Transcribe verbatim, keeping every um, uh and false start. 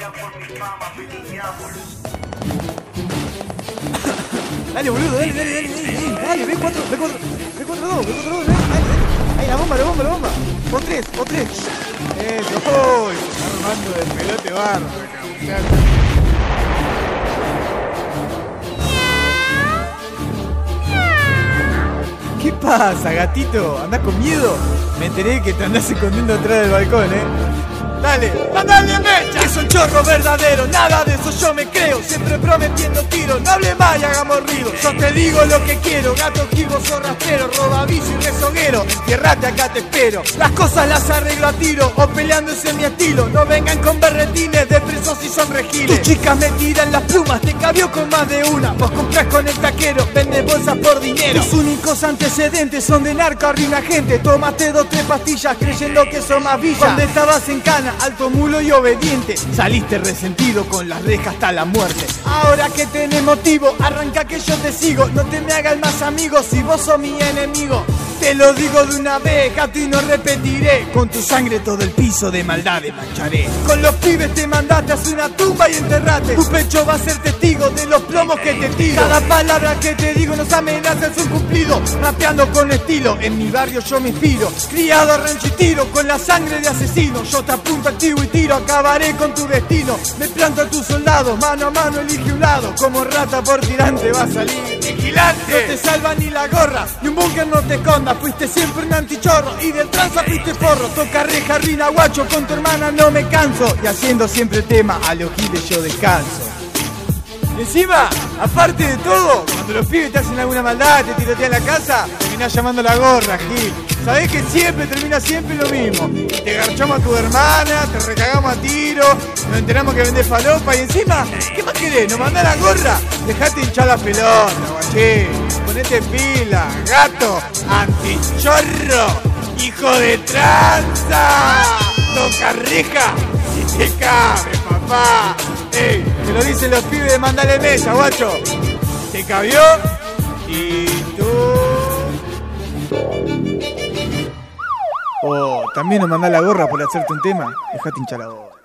Dale, boludo, dale, dale, dale, dale, dale, ve cuatro, ve cuatro, ve cuatro dos, ve cuatro dos, dale, dale. Ahí, la bomba, la bomba, la bomba. Por tres, por tres. Eso, uy, se está armando del pelote barro, muchachos. ¿Qué pasa, gatito? ¿Andás con miedo? Me enteré que te andás escondiendo atrás del balcón, ¿eh? Dale, ¡mandale mecha! Es un chorro verdadero, nada de eso yo me creo. Siempre prometiendo tiro, no hable más y hagamos ruido. Yo te digo lo que quiero, gato kibo, zorrastero, roba bici y rezoguero. Entierrate, acá te espero. Las cosas las arreglo a tiro, o peleándose en mi estilo. No vengan con berretines de presos y son regiles. Tus chicas me tiran las plumas, te cabió con más de una. Vos comprás con el taquero, vendes bolsas por dinero. Tus únicos antecedentes son de narco, arruina gente. Tomaste dos, tres pastillas creyendo que son más villas. Cuando estabas en cana, alto mulo y obediente, saliste resentido con las rejas hasta la muerte. Ahora que tenés motivo, arranca que yo te sigo. No te me hagas más amigo si vos sos mi enemigo. Te lo digo de una vez, gato, y no repetiré. Con tu sangre todo el piso de maldades mancharé. Con los pibes te mandaste hacia una tumba y enterrate. Tu pecho va a ser testigo de los plomos que te tiro. Cada palabra que te digo nos amenaza, es un cumplido. Rapeando con estilo, en mi barrio yo me inspiro. Criado a rancho y tiro, con la sangre de asesino. Yo te apunto, activo y tiro, acabaré con tu destino. Me planto a tus soldados, mano a mano elige un lado. Como rata por tirante va a salir vigilante. No te salva ni la gorra, ni un búnker no te esconda. Fuiste siempre un antichorro y del tranza fuiste forro. Toca reja, rina, guacho, con tu hermana no me canso. Y haciendo siempre tema, a los giles yo descanso. Y encima, aparte de todo, cuando los pibes te hacen alguna maldad, te tirotean la casa, terminás llamando la gorra, Gil. Sabés que siempre termina siempre lo mismo. Te garchamos a tu hermana, te recagamos a tiro, nos enteramos que vendés falopa y encima, ¿qué más querés? ¿Nos mandás la gorra? Dejate hinchar la pelota, guaché. Ponete pila, gato, antichorro, hijo de tranza. Toca reja y te cabe, papá. Ey, te lo dicen los pibes de Mandale Mesa, guacho. ¿Te cabió? Y tú... Oh, también nos mandás la gorra por hacerte un tema. Dejate hinchar la gorra.